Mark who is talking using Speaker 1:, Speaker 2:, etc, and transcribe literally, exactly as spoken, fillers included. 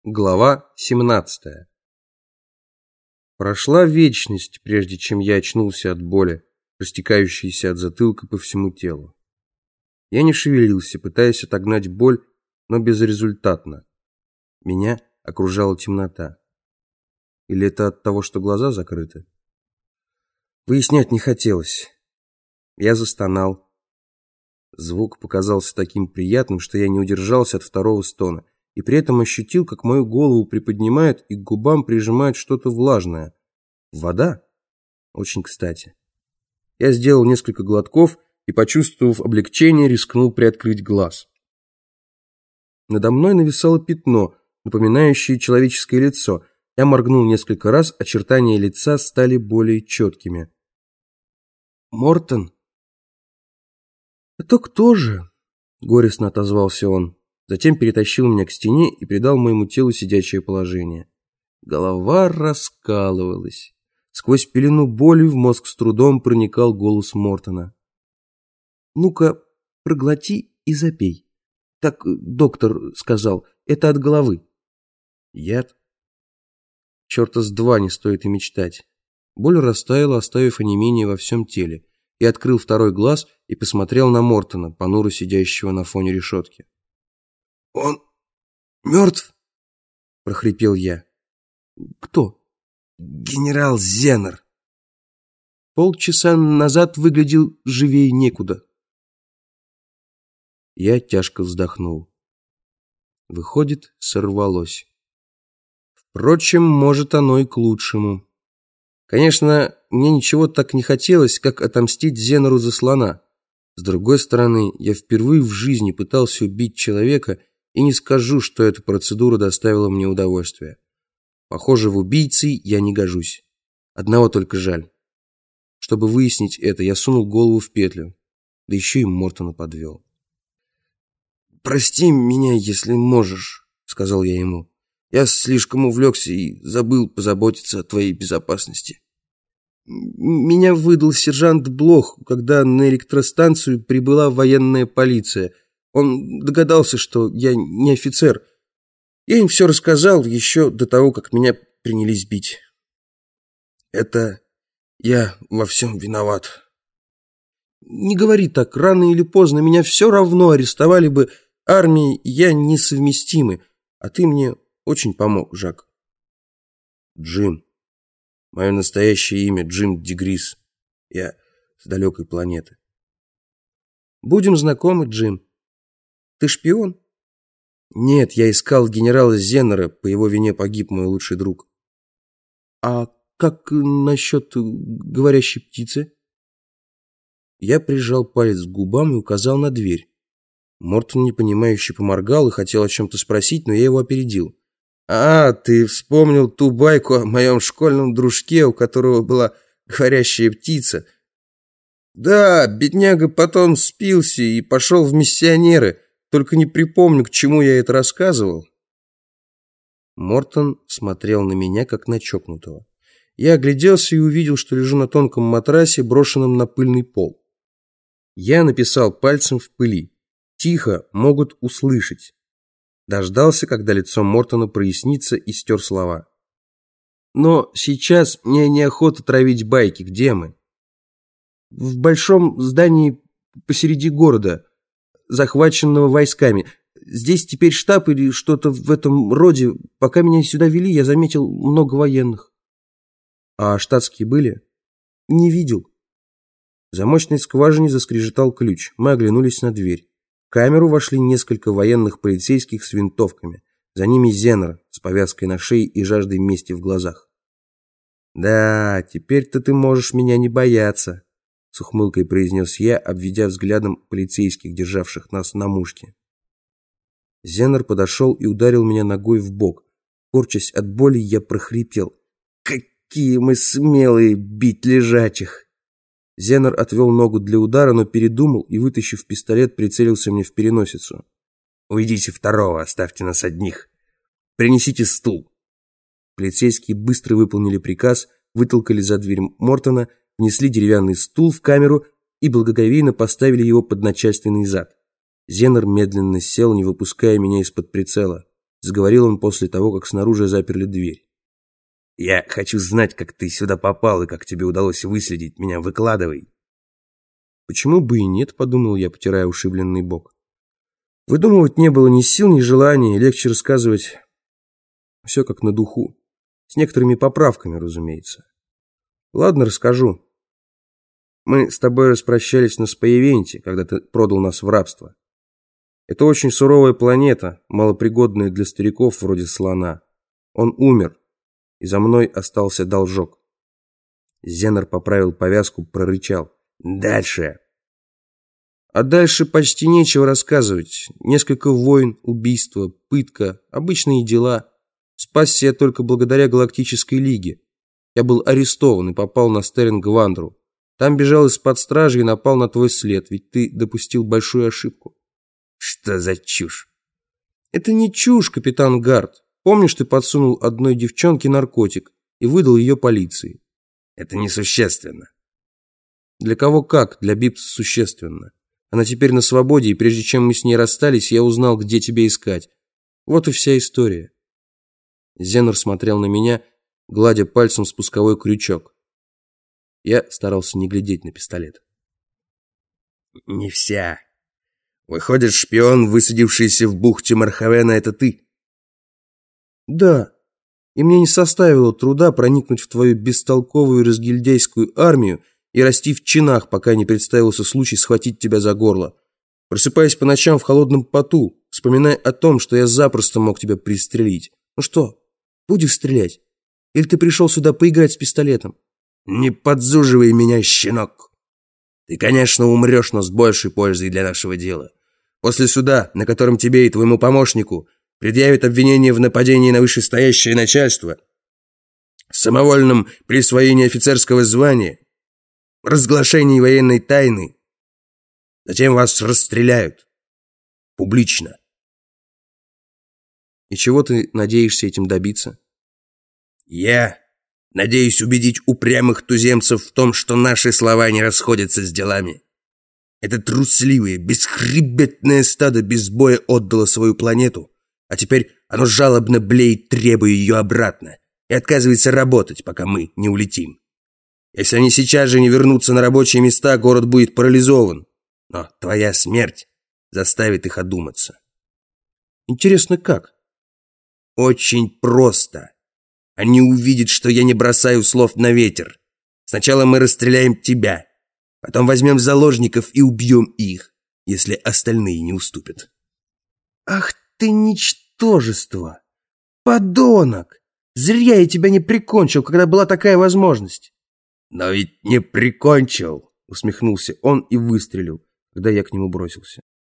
Speaker 1: Глава семнадцатая. Прошла вечность, прежде чем я очнулся от боли, растекающейся от затылка по всему телу. Я не шевелился, пытаясь отогнать боль, но безрезультатно. Меня окружала темнота. Или это от того, что глаза закрыты? Выяснять не хотелось. Я застонал. Звук показался таким приятным, что я не удержался от второго стона. И при этом ощутил, как мою голову приподнимают и к губам прижимают что-то влажное. Вода? Очень кстати. Я сделал несколько глотков и, почувствовав облегчение, рискнул приоткрыть глаз. Надо мной нависало пятно, напоминающее человеческое лицо. Я моргнул несколько раз, очертания лица стали более четкими. «Мортон?» «Это кто же?» — горестно отозвался он. Затем перетащил меня к стене и придал моему телу сидячее положение. Голова раскалывалась. Сквозь пелену боли в мозг с трудом проникал голос Мортона. «Ну-ка, проглоти и запей. Так доктор сказал, это от головы». «Яд?» Черта с два не стоит и мечтать. Боль растаяла, оставив онемение во всем теле. Я открыл второй глаз и посмотрел на Мортона, понуро сидящего на фоне решетки. «Он мертв?» – прохрипел я. «Кто?» «Генерал Зеннер». Полчаса назад выглядел живее некуда. Я тяжко вздохнул. Выходит, сорвалось. Впрочем, может, оно и к лучшему. Конечно, мне ничего так не хотелось, как отомстить Зеннеру за слона. С другой стороны, я впервые в жизни пытался убить человека, и не скажу, что эта процедура доставила мне удовольствие. Похоже, в убийцы я не гожусь. Одного только жаль. Чтобы выяснить это, я сунул голову в петлю. Да еще и Мортона подвел. «Прости меня, если можешь», — сказал я ему. «Я слишком увлекся и забыл позаботиться о твоей безопасности. Меня выдал сержант Блох, когда на электростанцию прибыла военная полиция. Он догадался, что я не офицер. Я им все рассказал еще до того, как меня принялись бить. Это я во всем виноват». «Не говори так, рано или поздно меня все равно арестовали бы. Армия и я несовместимы, а ты мне очень помог, Жак». «Джим. Мое настоящее имя Джим Дегрис. Я с далекой планеты». «Будем знакомы, Джим. Ты шпион?» «Нет, я искал генерала Зеннера, по его вине погиб мой лучший друг». «А как насчет говорящей птицы?» Я прижал палец к губам и указал на дверь. Мортон непонимающе поморгал и хотел о чем-то спросить, но я его опередил. «А, ты вспомнил ту байку о моем школьном дружке, у которого была говорящая птица?» «Да, бедняга потом спился и пошел в миссионеры. Только не припомню, к чему я это рассказывал». Мортон смотрел на меня, как на чокнутого. Я огляделся и увидел, что лежу на тонком матрасе, брошенном на пыльный пол. Я написал пальцем в пыли. «Тихо, могут услышать». Дождался, когда лицо Мортона прояснится, и стер слова. «Но сейчас мне неохота травить байки. Где мы?» «В большом здании посреди города, захваченного войсками. Здесь теперь штаб или что-то в этом роде. Пока меня сюда вели, я заметил много военных». «А штатские были?» «Не видел». В замочной скважине заскрежетал ключ. Мы оглянулись на дверь. В камеру вошли несколько военных полицейских с винтовками. За ними Зеннер с повязкой на шее и жаждой мести в глазах. «Да, теперь-то ты можешь меня не бояться», — с ухмылкой произнес я, обведя взглядом полицейских, державших нас на мушке. Зеннер подошел и ударил меня ногой в бок. Корчась от боли, я прохрипел: «Какие мы смелые бить лежачих!» Зеннер отвел ногу для удара, но передумал и, вытащив пистолет, прицелился мне в переносицу. «Уведите второго, оставьте нас одних. Принесите стул». Полицейские быстро выполнили приказ, вытолкали за дверь Мортона, внесли деревянный стул в камеру и благоговейно поставили его под начальственный зад. Зеннер медленно сел, не выпуская меня из-под прицела. заговорил он после того, как снаружи заперли дверь. «Я хочу знать, как ты сюда попал и как тебе удалось выследить меня. Выкладывай». «Почему бы и нет?» — подумал я, потирая ушибленный бок. Выдумывать не было ни сил, ни желания, легче рассказывать все как на духу. С некоторыми поправками, разумеется. Ладно, расскажу. Мы с тобой распрощались на Спаевенте, когда ты продал нас в рабство. Это очень суровая планета, малопригодная для стариков вроде слона. Он умер, и за мной остался должок. Зеннер поправил повязку, прорычал. «Дальше!» А дальше почти нечего рассказывать. Несколько войн, убийства, пытка, обычные дела. Спасся я только благодаря Галактической Лиге. Я был арестован и попал на Стеринг-Вандру. Там бежал из-под стражи и напал на твой след, ведь ты допустил большую ошибку. Что за чушь? Это не чушь, капитан Гард. Помнишь, ты подсунул одной девчонке наркотик и выдал ее полиции? Это несущественно. Для кого как, для Бипса существенно. Она теперь на свободе, и прежде чем мы с ней расстались, я узнал, где тебя искать. Вот и вся история. Зеннер смотрел на меня, гладя пальцем спусковой крючок. Я старался не глядеть на пистолет. Не вся. Выходит, шпион, высадившийся в бухте Мархавена, это ты? Да. И мне не составило труда проникнуть в твою бестолковую разгильдяйскую армию и расти в чинах, пока не представился случай схватить тебя за горло. Просыпаясь по ночам в холодном поту, вспоминая о том, что я запросто мог тебя пристрелить. Ну что, будешь стрелять? Или ты пришел сюда поиграть с пистолетом? Не подзуживай меня, щенок. Ты, конечно, умрешь, но с большей пользой для нашего дела. После суда, на котором тебе и твоему помощнику предъявят обвинение в нападении на вышестоящее начальство, самовольном присвоении офицерского звания, разглашении военной тайны, затем вас расстреляют. Публично. И чего ты надеешься этим добиться? Я надеюсь убедить упрямых туземцев в том, что наши слова не расходятся с делами. Это трусливое, бесхребетное стадо без боя отдало свою планету, а теперь оно жалобно блеет, требуя ее обратно, и отказывается работать, пока мы не улетим. Если они сейчас же не вернутся на рабочие места, город будет парализован. Но твоя смерть заставит их одуматься. Интересно, как? Очень просто. Они увидят, что я не бросаю слов на ветер. Сначала мы расстреляем тебя, потом возьмем заложников и убьем их, если остальные не уступят. Ах ты ничтожество! Подонок! Зря я тебя не прикончил, когда была такая возможность. Но ведь не прикончил, усмехнулся он и выстрелил, когда я к нему бросился.